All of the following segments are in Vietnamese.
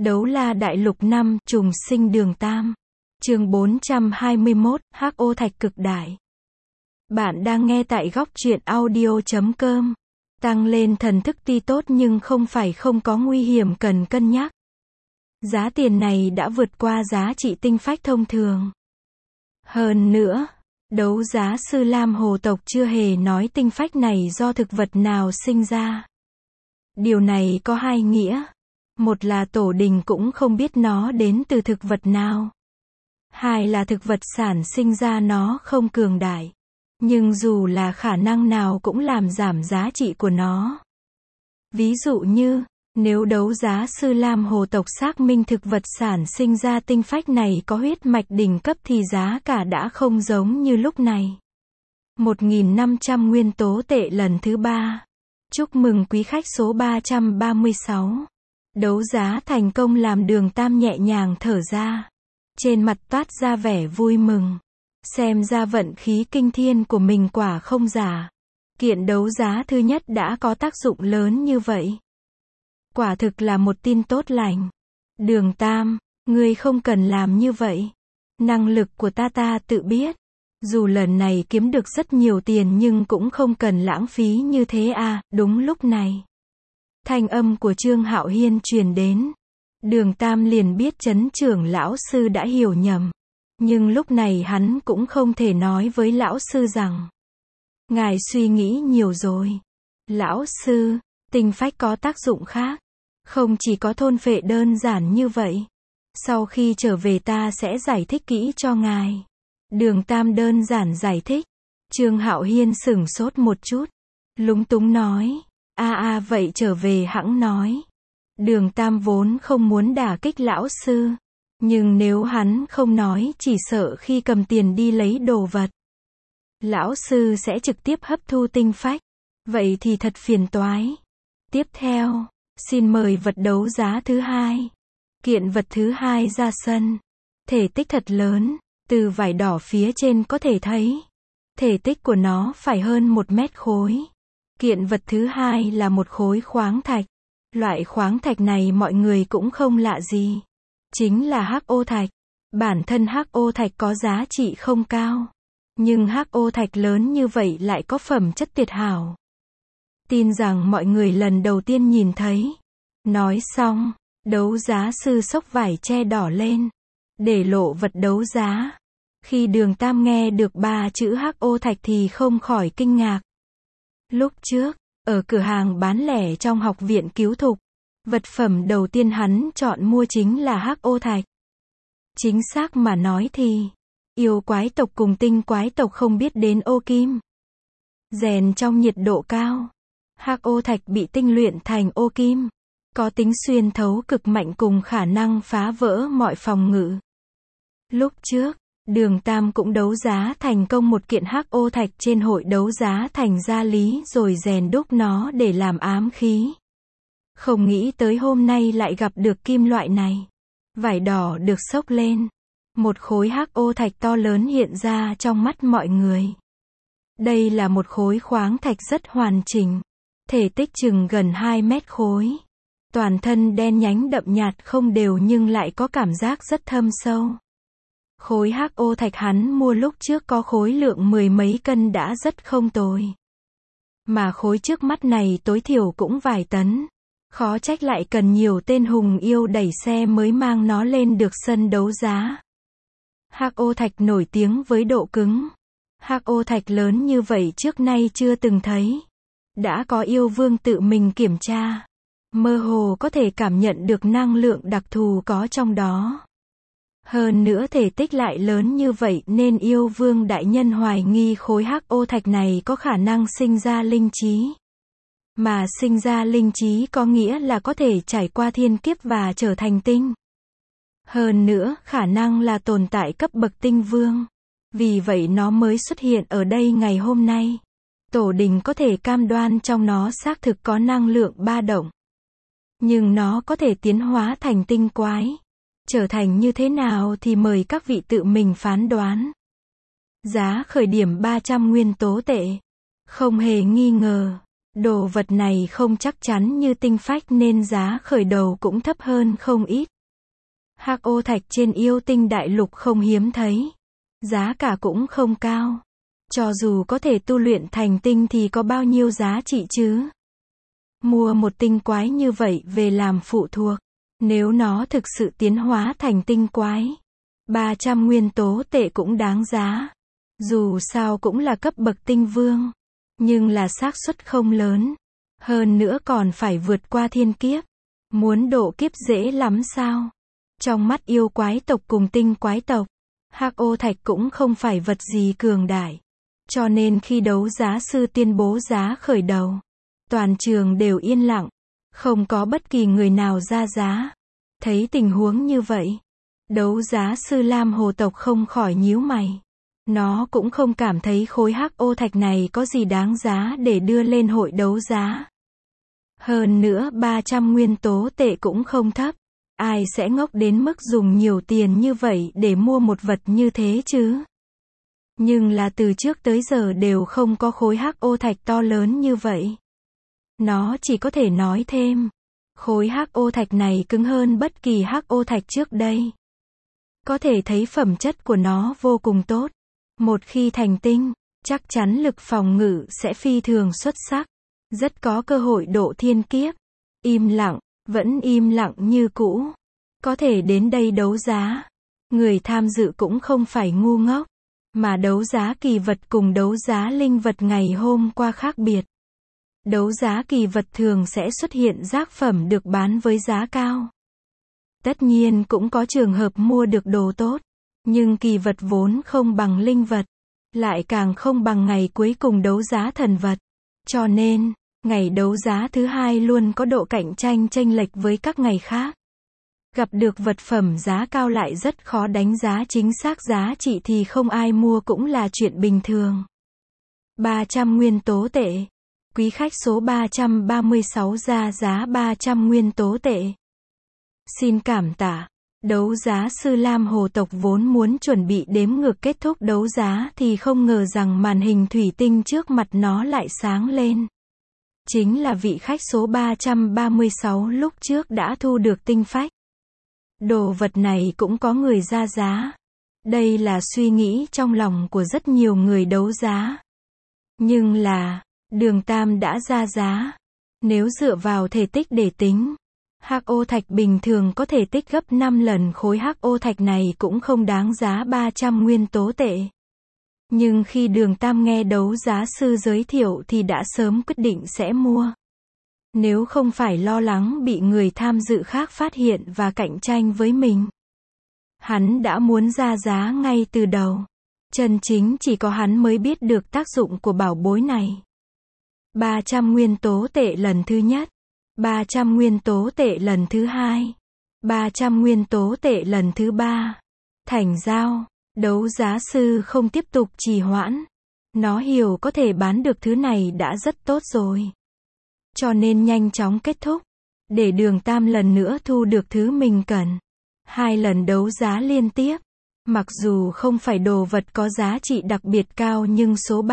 Đấu la đại lục 5, trùng sinh đường Tam. Chương 421, Hắc Ô Thạch cực đại. Bạn đang nghe tại góc truyện audio.com. Tăng lên thần thức tuy tốt nhưng không phải không có nguy hiểm cần cân nhắc. Giá tiền này đã vượt qua giá trị tinh phách thông thường. Hơn nữa, đấu giá sư Lam Hồ tộc chưa hề nói tinh phách này do thực vật nào sinh ra. Điều này có hai nghĩa. Một là tổ đình cũng không biết nó đến từ thực vật nào. Hai là thực vật sản sinh ra nó không cường đại. Nhưng dù là khả năng nào cũng làm giảm giá trị của nó. Ví dụ như, nếu đấu giá sư Lam Hồ tộc xác minh thực vật sản sinh ra tinh phách này có huyết mạch đỉnh cấp thì giá cả đã không giống như lúc này. 1.500 nguyên tố tệ lần thứ 3. Chúc mừng quý khách số 336. Đấu giá thành công làm Đường Tam nhẹ nhàng thở ra. Trên mặt toát ra vẻ vui mừng. Xem ra vận khí kinh thiên của mình quả không giả. Kiện đấu giá thứ nhất đã có tác dụng lớn như vậy. Quả thực là một tin tốt lành. Đường Tam, ngươi không cần làm như vậy. Năng lực của ta tự biết. Dù lần này kiếm được rất nhiều tiền nhưng cũng không cần lãng phí như thế à. Đúng lúc này, thanh âm của Trương Hạo Hiên truyền đến. Đường Tam liền biết Trấn trưởng lão sư đã hiểu nhầm. Nhưng lúc này hắn cũng không thể nói với lão sư rằng: ngài suy nghĩ nhiều rồi. Lão sư, tinh phách có tác dụng khác. Không chỉ có thôn phệ đơn giản như vậy. Sau khi trở về ta sẽ giải thích kỹ cho ngài. Đường Tam đơn giản giải thích. Trương Hạo Hiên sửng sốt một chút. Lúng túng nói. Vậy trở về hẵng nói. Đường Tam vốn không muốn đả kích lão sư. Nhưng nếu hắn không nói chỉ sợ khi cầm tiền đi lấy đồ vật, lão sư sẽ trực tiếp hấp thu tinh phách. Vậy thì thật phiền toái. Tiếp theo, xin mời vật đấu giá thứ hai. Kiện vật thứ hai ra sân. Thể tích thật lớn, từ vải đỏ phía trên có thể thấy. Thể tích của nó phải hơn 1 mét khối. Kiện vật thứ hai là một khối khoáng thạch. Loại khoáng thạch này mọi người cũng không lạ gì. Chính là Hắc Ô Thạch. Bản thân Hắc Ô Thạch có giá trị không cao. Nhưng Hắc Ô Thạch lớn như vậy lại có phẩm chất tuyệt hảo. Tin rằng mọi người lần đầu tiên nhìn thấy. Nói xong, đấu giá sư xốc vải che đỏ lên. Để lộ vật đấu giá. Khi Đường Tam nghe được 3 chữ Hắc Ô Thạch thì không khỏi kinh ngạc. Lúc trước, ở cửa hàng bán lẻ trong học viện cứu thục, vật phẩm đầu tiên hắn chọn mua chính là Hắc Ô Thạch. Chính xác mà nói thì, yêu quái tộc cùng tinh quái tộc không biết đến ô kim. Rèn trong nhiệt độ cao. Hắc Ô Thạch bị tinh luyện thành ô kim. Có tính xuyên thấu cực mạnh cùng khả năng phá vỡ mọi phòng ngự. Lúc trước, Đường Tam cũng đấu giá thành công một kiện Hắc Ô Thạch trên hội đấu giá thành Gia Lý rồi rèn đúc nó để làm ám khí. Không nghĩ tới hôm nay lại gặp được kim loại này. Vải đỏ được xốc lên. Một khối Hắc Ô Thạch to lớn hiện ra trong mắt mọi người. Đây là một khối khoáng thạch rất hoàn chỉnh. Thể tích chừng gần 2 mét khối. Toàn thân đen nhánh đậm nhạt không đều nhưng lại có cảm giác rất thâm sâu. Khối Hắc Ô Thạch hắn mua lúc trước có khối lượng 10 mấy cân đã rất không tồi. Mà khối trước mắt này tối thiểu cũng vài tấn. Khó trách lại cần nhiều tên hùng yêu đẩy xe mới mang nó lên được sân đấu giá. Hắc Ô Thạch nổi tiếng với độ cứng. Hắc Ô Thạch lớn như vậy trước nay chưa từng thấy. Đã có yêu vương tự mình kiểm tra. Mơ hồ có thể cảm nhận được năng lượng đặc thù có trong đó. Hơn nữa thể tích lại lớn như vậy nên yêu vương đại nhân hoài nghi khối Hắc Ô Thạch này có khả năng sinh ra linh trí. Mà sinh ra linh trí có nghĩa là có thể trải qua thiên kiếp và trở thành tinh. Hơn nữa, khả năng là tồn tại cấp bậc tinh vương. Vì vậy nó mới xuất hiện ở đây ngày hôm nay. Tổ đình có thể cam đoan trong nó xác thực có năng lượng ba động. Nhưng nó có thể tiến hóa thành tinh quái. Trở thành như thế nào thì mời các vị tự mình phán đoán. Giá khởi điểm 300 nguyên tố tệ. Không hề nghi ngờ. Đồ vật này không chắc chắn như tinh phách nên giá khởi đầu cũng thấp hơn không ít. Hắc ô thạch trên yêu tinh đại lục không hiếm thấy. Giá cả cũng không cao. Cho dù có thể tu luyện thành tinh thì có bao nhiêu giá trị chứ? Mua một tinh quái như vậy về làm phụ thuộc. Nếu nó thực sự tiến hóa thành tinh quái, 300 nguyên tố tệ cũng đáng giá. Dù sao cũng là cấp bậc tinh vương. Nhưng là xác suất không lớn. Hơn nữa còn phải vượt qua thiên kiếp. Muốn độ kiếp dễ lắm sao? Trong mắt yêu quái tộc cùng tinh quái tộc, hắc ô thạch cũng không phải vật gì cường đại. Cho nên khi đấu giá sư tuyên bố giá khởi đầu, toàn trường đều yên lặng. Không có bất kỳ người nào ra giá. Thấy tình huống như vậy, đấu giá sư Lam Hồ tộc không khỏi nhíu mày. Nó cũng không cảm thấy khối hắc ô thạch này có gì đáng giá để đưa lên hội đấu giá. Hơn nữa 300 nguyên tố tệ cũng không thấp. Ai sẽ ngốc đến mức dùng nhiều tiền như vậy để mua một vật như thế chứ? Nhưng là từ trước tới giờ đều không có khối hắc ô thạch to lớn như vậy. Nó chỉ có thể nói thêm. Khối hắc ô thạch này cứng hơn bất kỳ hắc ô thạch trước đây. Có thể thấy phẩm chất của nó vô cùng tốt. Một khi thành tinh, chắc chắn lực phòng ngự sẽ phi thường xuất sắc. Rất có cơ hội độ thiên kiếp. Im lặng, vẫn im lặng như cũ. Có thể đến đây đấu giá. Người tham dự cũng không phải ngu ngốc. Mà đấu giá kỳ vật cùng đấu giá linh vật ngày hôm qua khác biệt. Đấu giá kỳ vật thường sẽ xuất hiện giác phẩm được bán với giá cao. Tất nhiên cũng có trường hợp mua được đồ tốt. Nhưng kỳ vật vốn không bằng linh vật. Lại càng không bằng ngày cuối cùng đấu giá thần vật. Cho nên, ngày đấu giá thứ hai luôn có độ cạnh tranh chênh lệch với các ngày khác. Gặp được vật phẩm giá cao lại rất khó đánh giá chính xác giá trị thì không ai mua cũng là chuyện bình thường. 300 nguyên tố tệ. Quý khách số 336 ra giá 300 nguyên tố tệ. Xin cảm tạ. Đấu giá sư Lam Hồ tộc vốn muốn chuẩn bị đếm ngược kết thúc đấu giá thì không ngờ rằng màn hình thủy tinh trước mặt nó lại sáng lên. Chính là vị khách số 336 lúc trước đã thu được tinh phách. Đồ vật này cũng có người ra giá. Đây là suy nghĩ trong lòng của rất nhiều người đấu giá. Nhưng là, Đường Tam đã ra giá. Nếu dựa vào thể tích để tính, hắc ô thạch bình thường có thể tích gấp 5 lần khối hắc ô thạch này cũng không đáng giá 300 nguyên tố tệ. Nhưng khi Đường Tam nghe đấu giá sư giới thiệu thì đã sớm quyết định sẽ mua. Nếu không phải lo lắng bị người tham dự khác phát hiện và cạnh tranh với mình. Hắn đã muốn ra giá ngay từ đầu. Chân chính chỉ có hắn mới biết được tác dụng của bảo bối này. 300 nguyên tố tệ lần thứ nhất. 300 nguyên tố tệ lần thứ hai. 300 nguyên tố tệ lần thứ ba. Thành giao. Đấu giá sư không tiếp tục trì hoãn. Nó hiểu có thể bán được thứ này đã rất tốt rồi. Cho nên nhanh chóng kết thúc. Để Đường Tam lần nữa thu được thứ mình cần. 2 lần đấu giá liên tiếp. Mặc dù không phải đồ vật có giá trị đặc biệt cao nhưng số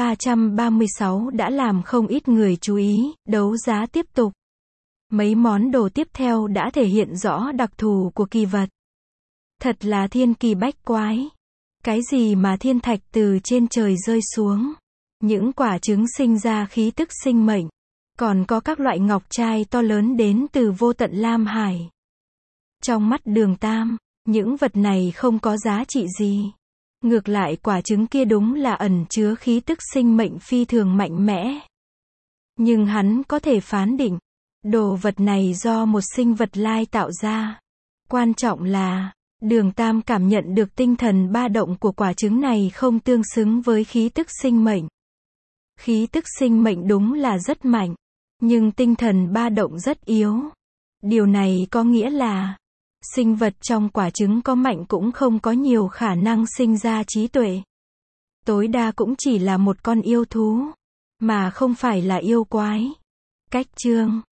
336 đã làm không ít người chú ý. Đấu giá tiếp tục. Mấy món đồ tiếp theo đã thể hiện rõ đặc thù của kỳ vật. Thật là thiên kỳ bách quái. Cái gì mà thiên thạch từ trên trời rơi xuống. Những quả trứng sinh ra khí tức sinh mệnh. Còn có các loại ngọc trai to lớn đến từ vô tận Lam Hải. Trong mắt Đường Tam, những vật này không có giá trị gì. Ngược lại quả trứng kia đúng là ẩn chứa khí tức sinh mệnh phi thường mạnh mẽ. Nhưng hắn có thể phán định, đồ vật này do một sinh vật lai tạo ra. Quan trọng là, Đường Tam cảm nhận được tinh thần ba động của quả trứng này không tương xứng với khí tức sinh mệnh. Khí tức sinh mệnh đúng là rất mạnh, nhưng tinh thần ba động rất yếu. Điều này có nghĩa là, sinh vật trong quả trứng có mạnh cũng không có nhiều khả năng sinh ra trí tuệ. Tối đa cũng chỉ là một con yêu thú, mà không phải là yêu quái. Cách chương